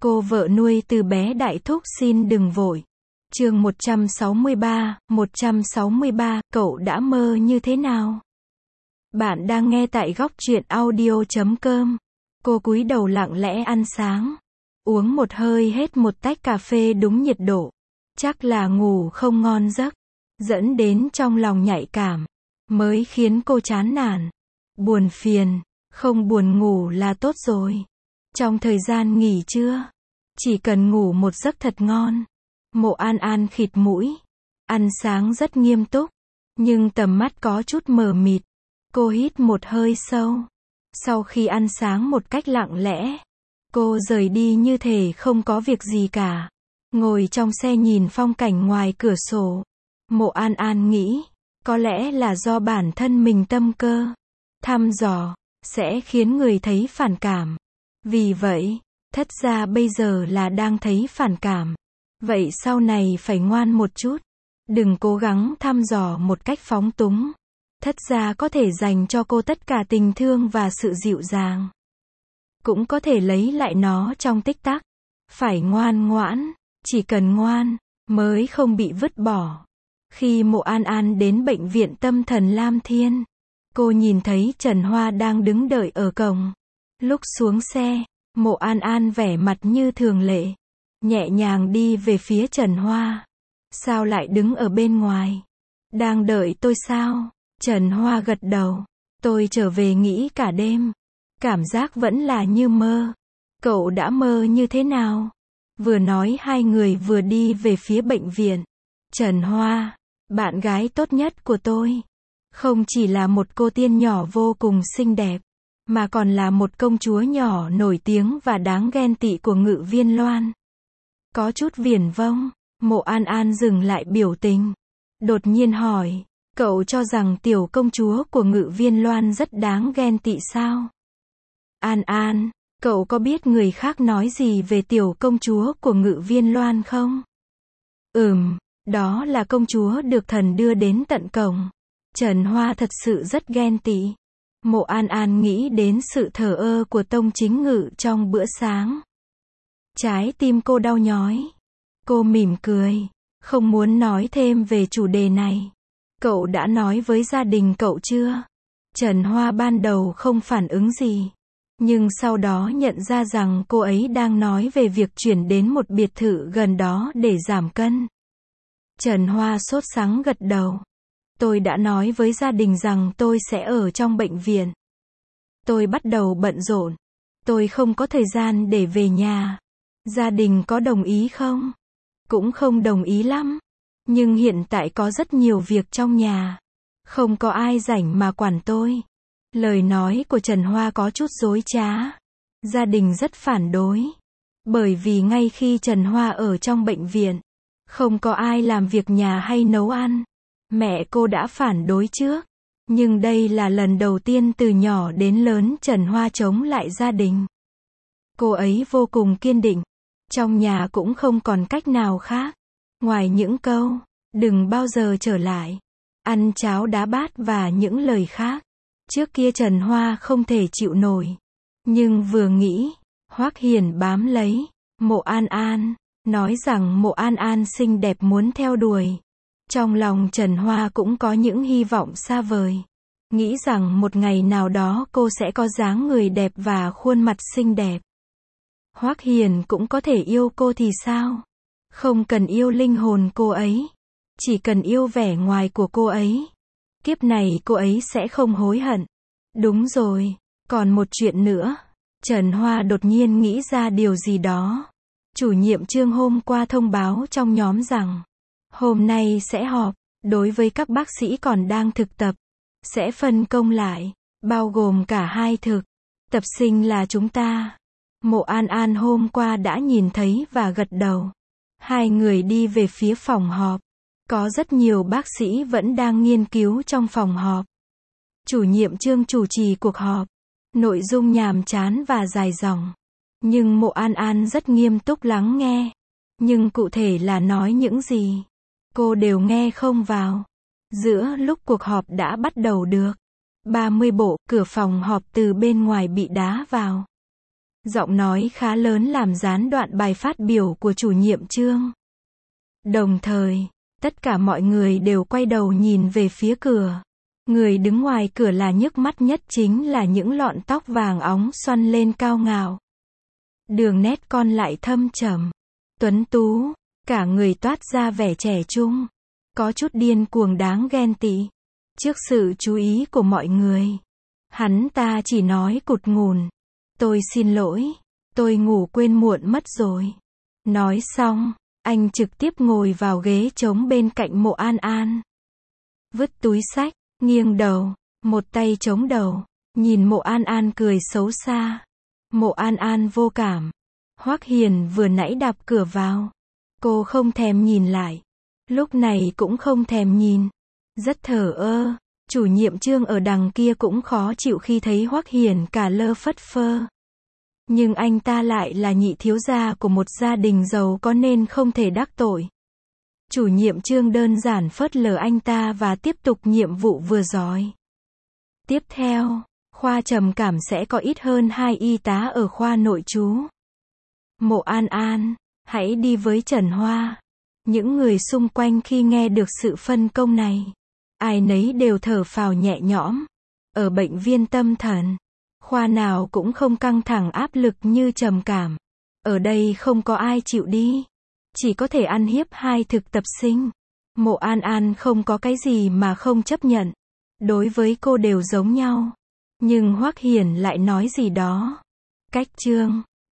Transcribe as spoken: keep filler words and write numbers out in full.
Cô vợ nuôi từ bé đại thúc xin đừng vội. Chương một trăm sáu mươi ba, một trăm sáu mươi ba, cậu đã mơ như thế nào? Bạn đang nghe tại góc truyện audio chấm com. Cô cúi đầu lặng lẽ ăn sáng. Uống một hơi hết một tách cà phê đúng nhiệt độ. Chắc là ngủ không ngon giấc. Dẫn đến trong lòng nhạy cảm. Mới khiến cô chán nản. Buồn phiền. Không buồn ngủ là tốt rồi. Trong thời gian nghỉ trưa. Chỉ cần ngủ một giấc thật ngon. Mộ An An khịt mũi. Ăn sáng rất nghiêm túc. Nhưng tầm mắt có chút mờ mịt. Cô hít một hơi sâu. Sau khi ăn sáng một cách lặng lẽ. Cô rời đi như thể không có việc gì cả. Ngồi trong xe nhìn phong cảnh ngoài cửa sổ. Mộ An An nghĩ. Có lẽ là do bản thân mình tâm cơ. Thăm dò. Sẽ khiến người thấy phản cảm. Vì vậy. Thất ra bây giờ là đang thấy phản cảm. Vậy sau này phải ngoan một chút. Đừng cố gắng thăm dò một cách phóng túng. Thất ra có thể dành cho cô tất cả tình thương và sự dịu dàng. Cũng có thể lấy lại nó trong tích tắc. Phải ngoan ngoãn. Chỉ cần ngoan, mới không bị vứt bỏ. Khi Mộ An An đến bệnh viện tâm thần Lam Thiên. Cô nhìn thấy Trần Hoa đang đứng đợi ở cổng. Lúc xuống xe. Mộ An An vẻ mặt như thường lệ. Nhẹ nhàng đi về phía Trần Hoa. Sao lại đứng ở bên ngoài? Đang đợi tôi sao? Trần Hoa gật đầu. Tôi trở về nghĩ cả đêm. Cảm giác vẫn là như mơ. Cậu đã mơ như thế nào? Vừa nói hai người vừa đi về phía bệnh viện. Trần Hoa, bạn gái tốt nhất của tôi. Không chỉ là một cô tiên nhỏ vô cùng xinh đẹp. Mà còn là một công chúa nhỏ nổi tiếng và đáng ghen tị của Ngự Viên Loan. Có chút viển vông. Mộ An An dừng lại biểu tình. Đột nhiên hỏi. Cậu cho rằng tiểu công chúa của Ngự Viên Loan rất đáng ghen tị sao? An An, cậu có biết người khác nói gì về tiểu công chúa của Ngự Viên Loan không? Ừm, đó là công chúa được thần đưa đến tận cổng. Trần Hoa thật sự rất ghen tị. Mộ An An nghĩ đến sự thờ ơ của Tông Chính Ngự trong bữa sáng. Trái tim cô đau nhói. Cô mỉm cười. Không muốn nói thêm về chủ đề này. Cậu đã nói với gia đình cậu chưa? Trần Hoa ban đầu không phản ứng gì. Nhưng sau đó nhận ra rằng cô ấy đang nói về việc chuyển đến một biệt thự gần đó để giảm cân. Trần Hoa sốt sắng gật đầu. Tôi đã nói với gia đình rằng tôi sẽ ở trong bệnh viện. Tôi bắt đầu bận rộn. Tôi không có thời gian để về nhà. Gia đình có đồng ý không? Cũng không đồng ý lắm. Nhưng hiện tại có rất nhiều việc trong nhà. Không có ai rảnh mà quản tôi. Lời nói của Trần Hoa có chút dối trá. Gia đình rất phản đối. Bởi vì ngay khi Trần Hoa ở trong bệnh viện, không có ai làm việc nhà hay nấu ăn. Mẹ cô đã phản đối trước. Nhưng đây là lần đầu tiên từ nhỏ đến lớn Trần Hoa chống lại gia đình. Cô ấy vô cùng kiên định. Trong nhà cũng không còn cách nào khác. Ngoài những câu, đừng bao giờ trở lại. Ăn cháo đá bát và những lời khác. Trước kia Trần Hoa không thể chịu nổi. Nhưng vừa nghĩ, Hoắc Hiền bám lấy. Mộ An An, nói rằng Mộ An An xinh đẹp muốn theo đuổi. Trong lòng Trần Hoa cũng có những hy vọng xa vời. Nghĩ rằng một ngày nào đó cô sẽ có dáng người đẹp và khuôn mặt xinh đẹp. Hoắc Hiền cũng có thể yêu cô thì sao? Không cần yêu linh hồn cô ấy. Chỉ cần yêu vẻ ngoài của cô ấy. Kiếp này cô ấy sẽ không hối hận. Đúng rồi, còn một chuyện nữa. Trần Hoa đột nhiên nghĩ ra điều gì đó. Chủ nhiệm Trương hôm qua thông báo trong nhóm rằng hôm nay sẽ họp, đối với các bác sĩ còn đang thực tập. Sẽ phân công lại, bao gồm cả hai thực. Tập sinh là chúng ta. Mộ An An hôm qua đã nhìn thấy và gật đầu. Hai người đi về phía phòng họp. Có rất nhiều bác sĩ vẫn đang nghiên cứu trong phòng họp. Chủ nhiệm Trương chủ trì cuộc họp. Nội dung nhàm chán và dài dòng. Nhưng Mộ An An rất nghiêm túc lắng nghe. Nhưng cụ thể là nói những gì, cô đều nghe không vào. Giữa lúc cuộc họp đã bắt đầu được ba mươi bộ, cửa phòng họp từ bên ngoài bị đá vào. Giọng nói khá lớn làm gián đoạn bài phát biểu của chủ nhiệm chương. Đồng thời, tất cả mọi người đều quay đầu nhìn về phía cửa. Người đứng ngoài cửa là nhức mắt nhất chính là những lọn tóc vàng óng xoăn lên cao ngạo. Đường nét con lại thâm trầm, tuấn tú, cả người toát ra vẻ trẻ trung, có chút điên cuồng đáng ghen tị. Trước sự chú ý của mọi người, hắn ta chỉ nói cụt ngùn, tôi xin lỗi, tôi ngủ quên muộn mất rồi. Nói xong, anh trực tiếp ngồi vào ghế trống bên cạnh Mộ An An. Vứt túi xách, nghiêng đầu, một tay chống đầu, nhìn Mộ An An cười xấu xa. Mộ An An vô cảm. Hoắc Hiền vừa nãy đạp cửa vào. Cô không thèm nhìn lại. Lúc này cũng không thèm nhìn. Rất thờ ơ. Chủ nhiệm chương ở đằng kia cũng khó chịu khi thấy Hoắc Hiền cả lơ phất phơ. Nhưng anh ta lại là nhị thiếu gia của một gia đình giàu có nên không thể đắc tội. Chủ nhiệm chương đơn giản phớt lờ anh ta và tiếp tục nhiệm vụ vừa rồi. Tiếp theo, khoa trầm cảm sẽ có ít hơn hai y tá ở khoa nội trú. Mộ An An, hãy đi với Trần Hoa. Những người xung quanh khi nghe được sự phân công này, ai nấy đều thở phào nhẹ nhõm. Ở bệnh viện tâm thần, khoa nào cũng không căng thẳng áp lực như trầm cảm. Ở đây không có ai chịu đi. Chỉ có thể ăn hiếp hai thực tập sinh. Mộ An An không có cái gì mà không chấp nhận. Đối với cô đều giống nhau. Nhưng Hoắc Hiền lại nói gì đó. Cách chương.